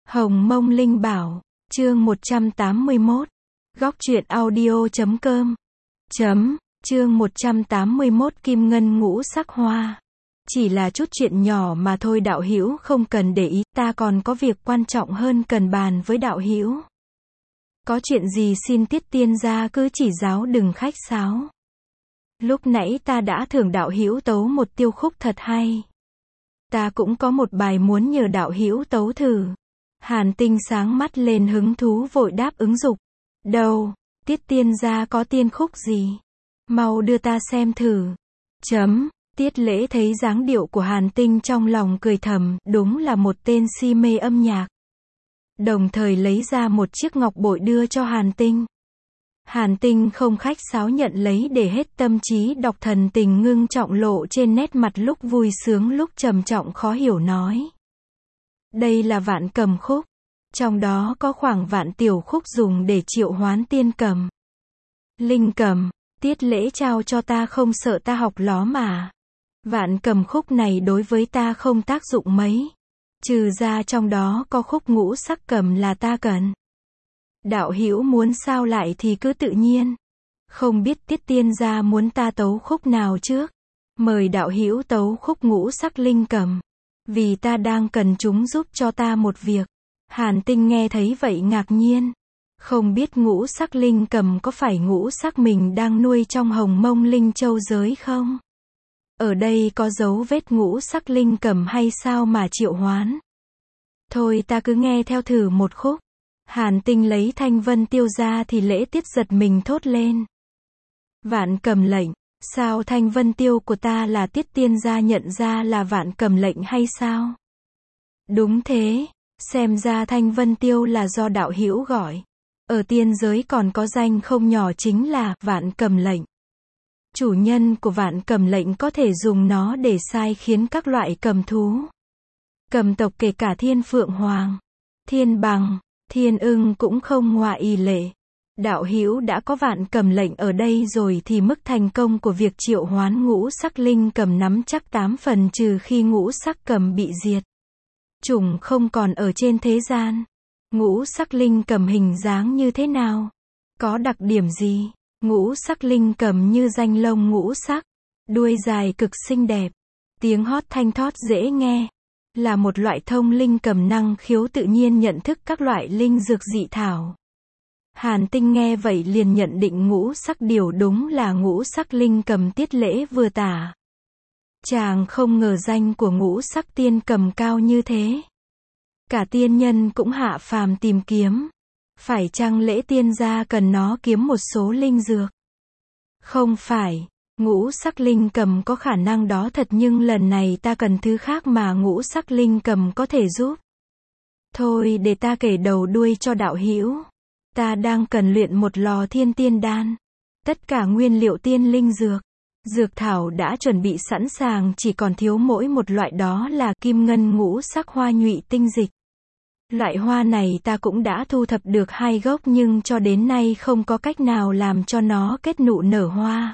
Hồng Mông Linh Bảo, chương 181, góc truyện audio.com, chương 181 Kim Ngân Ngũ Sắc Hoa. Chỉ là chút chuyện nhỏ mà thôi đạo hữu không cần để ý, ta còn có việc quan trọng hơn cần bàn với đạo hữu. Có chuyện gì xin tiết tiên gia cứ chỉ giáo đừng khách sáo. Lúc nãy ta đã thưởng đạo hữu tấu một tiêu khúc thật hay. Ta cũng có một bài muốn nhờ đạo hữu tấu thử. Hàn Tinh sáng mắt lên hứng thú vội đáp ứng dục. Đâu, tiết tiên gia có tiên khúc gì? Mau đưa ta xem thử. Tiết Lễ thấy dáng điệu của Hàn Tinh trong lòng cười thầm, đúng là một tên si mê âm nhạc. Đồng thời lấy ra một chiếc ngọc bội đưa cho Hàn Tinh. Hàn Tinh không khách sáo nhận lấy để hết tâm trí đọc, thần tình ngưng trọng lộ trên nét mặt, lúc vui sướng lúc trầm trọng khó hiểu nói. Đây là vạn cầm khúc. Trong đó có khoảng vạn tiểu khúc dùng để triệu hoán tiên cầm. Linh cầm, Tiết Lễ trao cho ta không sợ ta học ló mà. Vạn cầm khúc này đối với ta không tác dụng mấy. Trừ ra trong đó có khúc ngũ sắc cầm là ta cần. Đạo hữu muốn sao lại thì cứ tự nhiên. Không biết tiết tiên gia muốn ta tấu khúc nào trước. Mời đạo hữu tấu khúc ngũ sắc linh cầm. Vì ta đang cần chúng giúp cho ta một việc. Hàn Tinh nghe thấy vậy ngạc nhiên. Không biết ngũ sắc linh cầm có phải ngũ sắc mình đang nuôi trong Hồng Mông Linh Châu giới không? Ở đây có dấu vết ngũ sắc linh cầm hay sao mà triệu hoán? Thôi ta cứ nghe theo thử một khúc. Hàn Tinh lấy thanh vân tiêu ra thì Lễ Tiết giật mình thốt lên. Vạn cầm lệnh, sao thanh vân tiêu của ta là Tiết tiên gia nhận ra là vạn cầm lệnh hay sao? Đúng thế, xem ra thanh vân tiêu là do đạo hữu gọi. Ở tiên giới còn có danh không nhỏ chính là vạn cầm lệnh. Chủ nhân của vạn cầm lệnh có thể dùng nó để sai khiến các loại cầm thú. Cầm tộc kể cả thiên phượng hoàng, thiên bằng, thiên ưng cũng không ngoại lệ. Đạo hữu đã có vạn cầm lệnh ở đây rồi thì mức thành công của việc triệu hoán ngũ sắc linh cầm nắm chắc 8 phần, trừ khi ngũ sắc cầm bị diệt. Chủng không còn ở trên thế gian. Ngũ sắc linh cầm hình dáng như thế nào? Có đặc điểm gì? Ngũ sắc linh cầm như danh lông ngũ sắc, đuôi dài cực xinh đẹp, tiếng hót thanh thót dễ nghe, là một loại thông linh cầm năng khiếu tự nhiên nhận thức các loại linh dược dị thảo. Hàn Tinh nghe vậy liền nhận định ngũ sắc điều đúng là ngũ sắc linh cầm Tiết Lễ vừa tả. Chàng không ngờ danh của ngũ sắc tiên cầm cao như thế. Cả tiên nhân cũng hạ phàm tìm kiếm. Phải chăng Lễ tiên gia cần nó kiếm một số linh dược? Không phải, ngũ sắc linh cầm có khả năng đó thật, nhưng lần này ta cần thứ khác mà ngũ sắc linh cầm có thể giúp. Thôi để ta kể đầu đuôi cho đạo hữu. Ta đang cần luyện một lò thiên tiên đan. Tất cả nguyên liệu tiên linh dược, dược thảo đã chuẩn bị sẵn sàng, chỉ còn thiếu mỗi một loại, đó là kim ngân ngũ sắc hoa nhụy tinh dịch. Loại hoa này ta cũng đã thu thập được 2 gốc nhưng cho đến nay không có cách nào làm cho nó kết nụ nở hoa.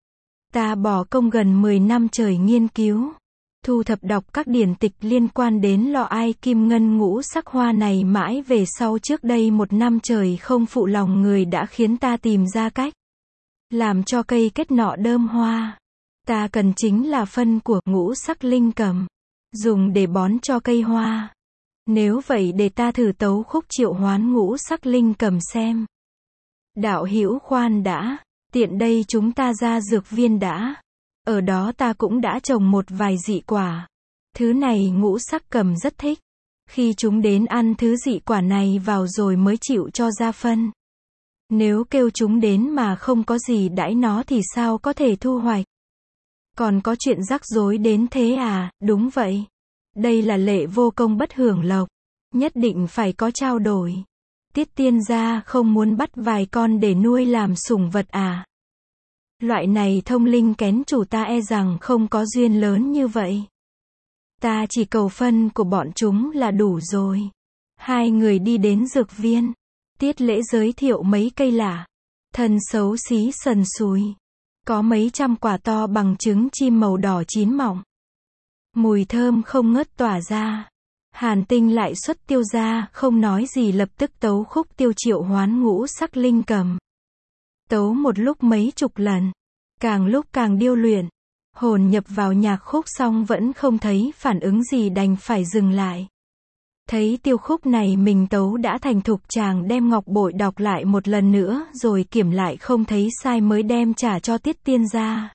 Ta bỏ công gần 10 năm trời nghiên cứu, thu thập đọc các điển tịch liên quan đến lò ai kim ngân ngũ sắc hoa này, mãi về sau trước đây 1 năm trời không phụ lòng người đã khiến ta tìm ra cách làm cho cây kết nọ đơm hoa. Ta cần chính là phân của ngũ sắc linh cầm, dùng để bón cho cây hoa. Nếu vậy để ta thử tấu khúc triệu hoán ngũ sắc linh cầm xem. Đạo hữu khoan đã, tiện đây chúng ta ra dược viên đã. Ở đó ta cũng đã trồng một vài dị quả. Thứ này ngũ sắc cầm rất thích. Khi chúng đến ăn thứ dị quả này vào rồi mới chịu cho ra phân. Nếu kêu chúng đến mà không có gì đãi nó thì sao có thể thu hoạch? Còn có chuyện rắc rối đến thế à? Đúng vậy. Đây là lệ vô công bất hưởng lộc. Nhất định phải có trao đổi. Tiết tiên gia không muốn bắt vài con để nuôi làm sủng vật à? Loại này thông linh kén chủ ta e rằng không có duyên lớn như vậy. Ta chỉ cầu phân của bọn chúng là đủ rồi. 2 người đi đến dược viên. Tiết Lễ giới thiệu mấy cây lạ. Thân xấu xí sần sùi. Có mấy trăm quả to bằng trứng chim màu đỏ chín mọng. Mùi thơm không ngớt tỏa ra. Hàn Tinh lại xuất tiêu ra, không nói gì lập tức tấu khúc tiêu triệu hoán ngũ sắc linh cầm. Tấu một lúc mấy chục lần, càng lúc càng điêu luyện, hồn nhập vào nhạc khúc xong vẫn không thấy phản ứng gì đành phải dừng lại. Thấy tiêu khúc này mình tấu đã thành thục, chàng đem ngọc bội đọc lại một lần nữa rồi kiểm lại không thấy sai mới đem trả cho Tiết Tiên gia.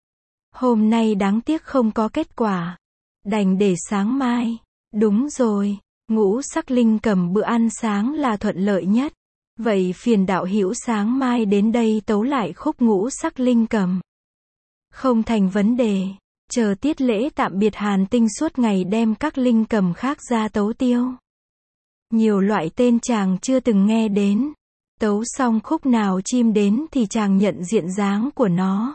Hôm nay đáng tiếc không có kết quả, đành để sáng mai. Đúng rồi, ngũ sắc linh cầm bữa ăn sáng là thuận lợi nhất. Vậy phiền đạo hữu sáng mai đến đây tấu lại khúc ngũ sắc linh cầm. Không thành vấn đề. Chờ tiết lễ tạm biệt, Hàn Tinh suốt ngày đem các linh cầm khác ra tấu tiêu. Nhiều loại tên chàng chưa từng nghe đến. Tấu xong khúc nào chim đến thì chàng nhận diện dáng của nó,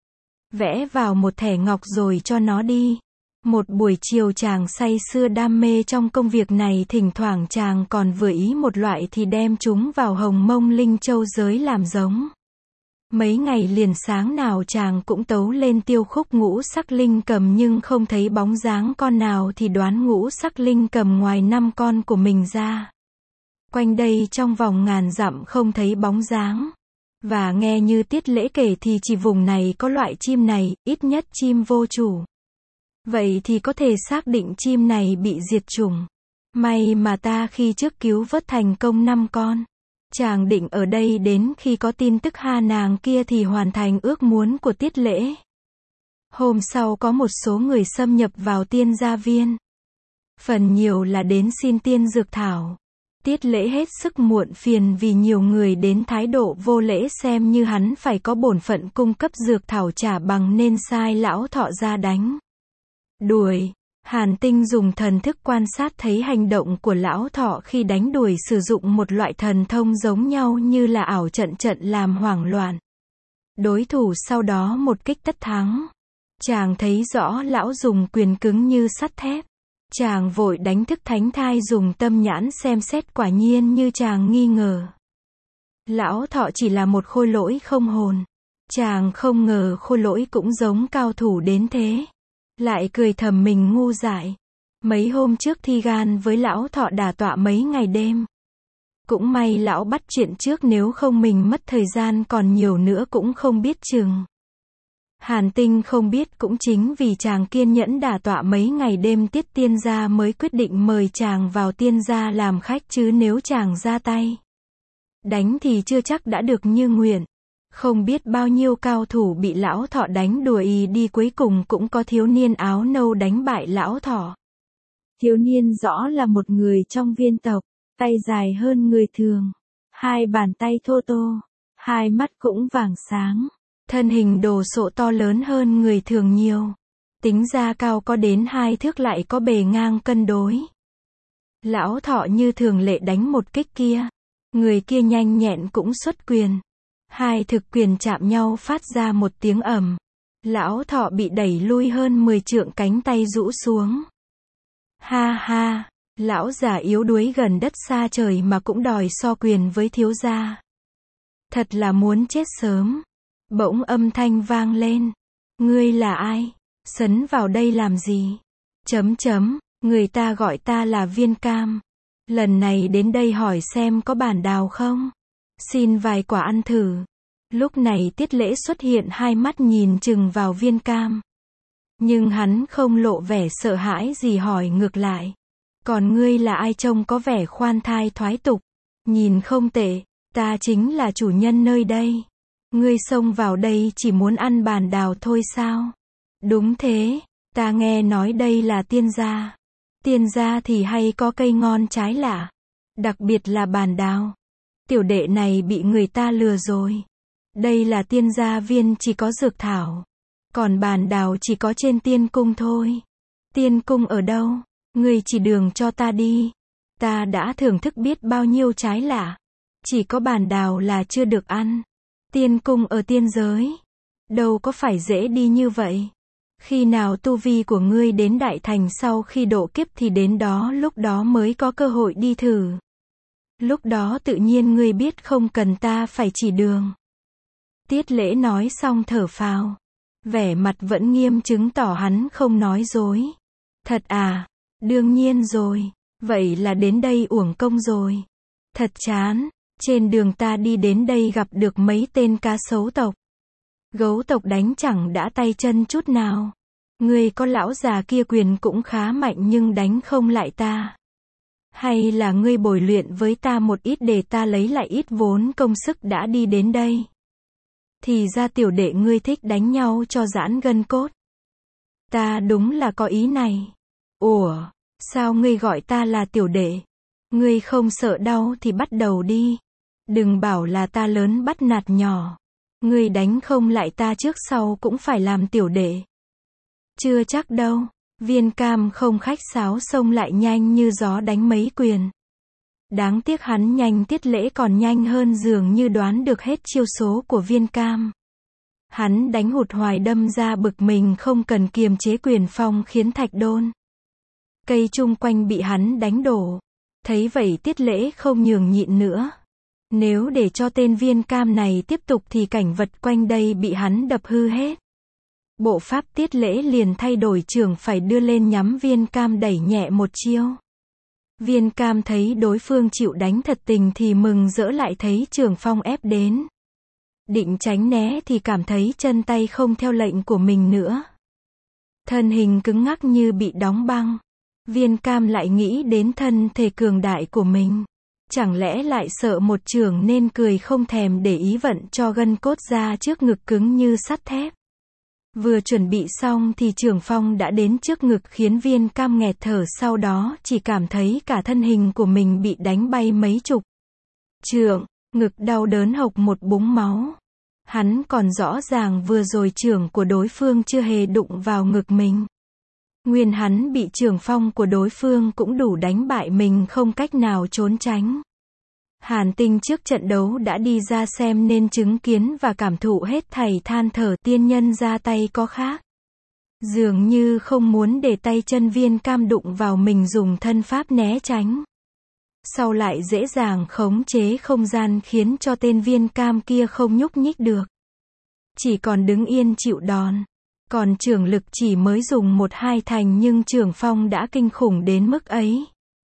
vẽ vào một thẻ ngọc rồi cho nó đi. Một buổi chiều chàng say sưa đam mê trong công việc này, thỉnh thoảng chàng còn vừa ý một loại thì đem chúng vào hồng mông linh châu giới làm giống. Mấy ngày liền sáng nào chàng cũng tấu lên tiêu khúc ngũ sắc linh cầm nhưng không thấy bóng dáng con nào, thì đoán ngũ sắc linh cầm ngoài 5 con của mình ra, quanh đây trong vòng ngàn dặm không thấy bóng dáng. Và nghe như tiết lễ kể thì chỉ vùng này có loại chim này, ít nhất chim vô chủ. Vậy thì có thể xác định chim này bị diệt chủng. May mà ta khi trước cứu vớt thành công 5 con. Chàng định ở đây đến khi có tin tức ha nàng kia thì hoàn thành ước muốn của tiết lễ. Hôm sau có một số người xâm nhập vào tiên gia viên. Phần nhiều là đến xin tiên dược thảo. Tiết lễ hết sức muộn phiền vì nhiều người đến thái độ vô lễ, xem như hắn phải có bổn phận cung cấp dược thảo trả bằng nên sai lão thọ ra đánh đuổi. Hàn Tinh dùng thần thức quan sát thấy hành động của lão thọ khi đánh đuổi sử dụng một loại thần thông giống nhau như là ảo trận làm hoảng loạn đối thủ, sau đó một kích tất thắng. Chàng thấy rõ lão dùng quyền cứng như sắt thép. Chàng vội đánh thức thánh thai dùng tâm nhãn xem xét, quả nhiên như chàng nghi ngờ. Lão thọ chỉ là một khôi lỗi không hồn. Chàng không ngờ khôi lỗi cũng giống cao thủ đến thế. Lại cười thầm mình ngu dại. Mấy hôm trước thi gan với lão thọ đả tọa mấy ngày đêm. Cũng may lão bắt chuyện trước, nếu không mình mất thời gian còn nhiều nữa cũng không biết chừng. Hàn Tinh không biết cũng chính vì chàng kiên nhẫn đả tọa mấy ngày đêm, Tiết Tiên gia mới quyết định mời chàng vào tiên gia làm khách, chứ nếu chàng ra tay đánh thì chưa chắc đã được như nguyện. Không biết bao nhiêu cao thủ bị lão thọ đánh đuổi đi, cuối cùng cũng có thiếu niên áo nâu đánh bại lão thọ. Thiếu niên rõ là một người trong viên tộc, tay dài hơn người thường, hai bàn tay thô tô, hai mắt cũng vàng sáng, thân hình đồ sộ to lớn hơn người thường nhiều. Tính ra cao có đến 2 thước, lại có bề ngang cân đối. Lão thọ như thường lệ đánh một kích kia. Người kia nhanh nhẹn cũng xuất quyền. Hai thực quyền chạm nhau phát ra một tiếng ầm. Lão thọ bị đẩy lui hơn 10 trượng, cánh tay rũ xuống. Ha ha, lão già yếu đuối gần đất xa trời mà cũng đòi so quyền với thiếu gia. Thật là muốn chết sớm. Bỗng âm thanh vang lên. Ngươi là ai? Sấn vào đây làm gì? Người ta gọi ta là Viên Cam. Lần này đến đây hỏi xem có bản đào không? Xin vài quả ăn thử. Lúc này Tiết Lễ xuất hiện, hai mắt nhìn chừng vào Viên Cam. Nhưng hắn không lộ vẻ sợ hãi gì, hỏi ngược lại. Còn ngươi là ai, trông có vẻ khoan thai thoái tục? Nhìn không tệ, ta chính là chủ nhân nơi đây. Ngươi xông vào đây chỉ muốn ăn bản đào thôi sao? Đúng thế, ta nghe nói đây là tiên gia. Tiên gia thì hay có cây ngon trái lạ, đặc biệt là bản đào. Tiểu đệ này bị người ta lừa rồi. Đây là tiên gia viên chỉ có dược thảo, còn bản đào chỉ có trên tiên cung thôi. Tiên cung ở đâu? Ngươi chỉ đường cho ta đi. Ta đã thưởng thức biết bao nhiêu trái lạ. Chỉ có bản đào là chưa được ăn. Tiên cung ở tiên giới. Đâu có phải dễ đi như vậy. Khi nào tu vi của ngươi đến đại thành, sau khi độ kiếp thì đến đó, lúc đó mới có cơ hội đi thử. Lúc đó tự nhiên ngươi biết, không cần ta phải chỉ đường. Tiết Lễ nói xong thở phào. Vẻ mặt vẫn nghiêm, chứng tỏ hắn không nói dối. Thật à? Đương nhiên rồi. Vậy là đến đây uổng công rồi. Thật chán. Trên đường ta đi đến đây gặp được mấy tên cá sấu tộc. Gấu tộc đánh chẳng đã tay chân chút nào. Người có lão già kia quyền cũng khá mạnh nhưng đánh không lại ta. Hay là ngươi bồi luyện với ta một ít để ta lấy lại ít vốn công sức đã đi đến đây. Thì ra tiểu đệ ngươi thích đánh nhau cho giãn gân cốt. Ta đúng là có ý này. Ủa, sao ngươi gọi ta là tiểu đệ? Ngươi không sợ đau thì bắt đầu đi. Đừng bảo là ta lớn bắt nạt nhỏ. Ngươi đánh không lại ta trước sau cũng phải làm tiểu đệ. Chưa chắc đâu. Viên Cam không khách sáo xông lại nhanh như gió đánh mấy quyền. Đáng tiếc hắn nhanh, Tiết Lễ còn nhanh hơn, dường như đoán được hết chiêu số của Viên Cam. Hắn đánh hụt hoài đâm ra bực mình không cần kiềm chế quyền phong khiến thạch đôn, cây chung quanh bị hắn đánh đổ. Thấy vậy Tiết Lễ không nhường nhịn nữa. Nếu để cho tên Viên Cam này tiếp tục thì cảnh vật quanh đây bị hắn đập hư hết. Bộ pháp Tiết Lễ liền thay đổi chưởng phải đưa lên nhắm Viên Cam đẩy nhẹ một chiêu. Viên Cam thấy đối phương chịu đánh thật tình thì mừng rỡ, lại thấy chưởng phong ép đến. Định tránh né thì cảm thấy chân tay không theo lệnh của mình nữa. Thân hình cứng ngắc như bị đóng băng. Viên Cam lại nghĩ đến thân thể cường đại của mình. Chẳng lẽ lại sợ một chưởng nên cười không thèm để ý vận cho gân cốt ra trước ngực cứng như sắt thép. Vừa chuẩn bị xong thì chưởng phong đã đến trước ngực khiến Viên Cam nghẹt thở, sau đó chỉ cảm thấy cả thân hình của mình bị đánh bay mấy chục trượng, ngực đau đớn hộc một búng máu. Hắn còn rõ ràng vừa rồi chưởng của đối phương chưa hề đụng vào ngực mình. Nguyên hắn bị chưởng phong của đối phương cũng đủ đánh bại mình, không cách nào trốn tránh. Hàn Tinh trước trận đấu đã đi ra xem nên chứng kiến và cảm thụ hết thảy, than thở tiên nhân ra tay có khác. Dường như không muốn để tay chân Viên Cam đụng vào mình, dùng thân pháp né tránh. Sau lại dễ dàng khống chế không gian khiến cho tên Viên Cam kia không nhúc nhích được. Chỉ còn đứng yên chịu đòn. Còn chưởng lực chỉ mới dùng 1-2 thành nhưng chưởng phong đã kinh khủng đến mức ấy.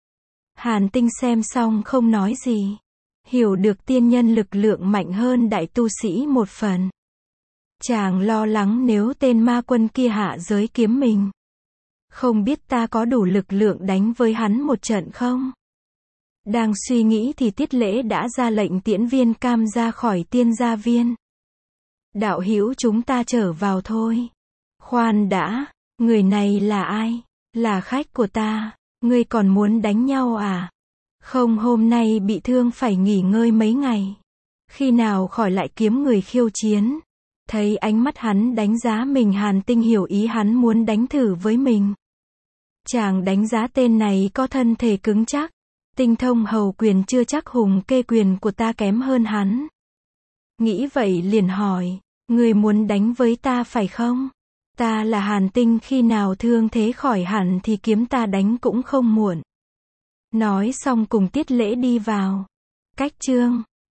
Hàn Tinh xem xong không nói gì. Hiểu được tiên nhân lực lượng mạnh hơn đại tu sĩ một phần. Chàng lo lắng nếu tên ma quân kia hạ giới kiếm mình. Không biết ta có đủ lực lượng đánh với hắn một trận không? Đang suy nghĩ thì Tiết Lễ đã ra lệnh tiễn Viên Cam ra khỏi tiên gia viên. Đạo hữu, chúng ta trở vào thôi. Khoan đã, người này là ai? Là khách của ta. Ngươi còn muốn đánh nhau à? Không, hôm nay bị thương phải nghỉ ngơi mấy ngày. Khi nào khỏi lại kiếm người khiêu chiến. Thấy ánh mắt hắn đánh giá mình, Hàn Tinh hiểu ý hắn muốn đánh thử với mình. Chàng đánh giá tên này có thân thể cứng chắc. Tinh thông hầu quyền, chưa chắc hùng kê quyền của ta kém hơn hắn. Nghĩ vậy liền hỏi, người muốn đánh với ta phải không? Ta là Hàn Tinh, khi nào thương thế khỏi hẳn thì kiếm ta đánh cũng không muộn. Nói xong cùng Tiết Lễ đi vào. Cách chương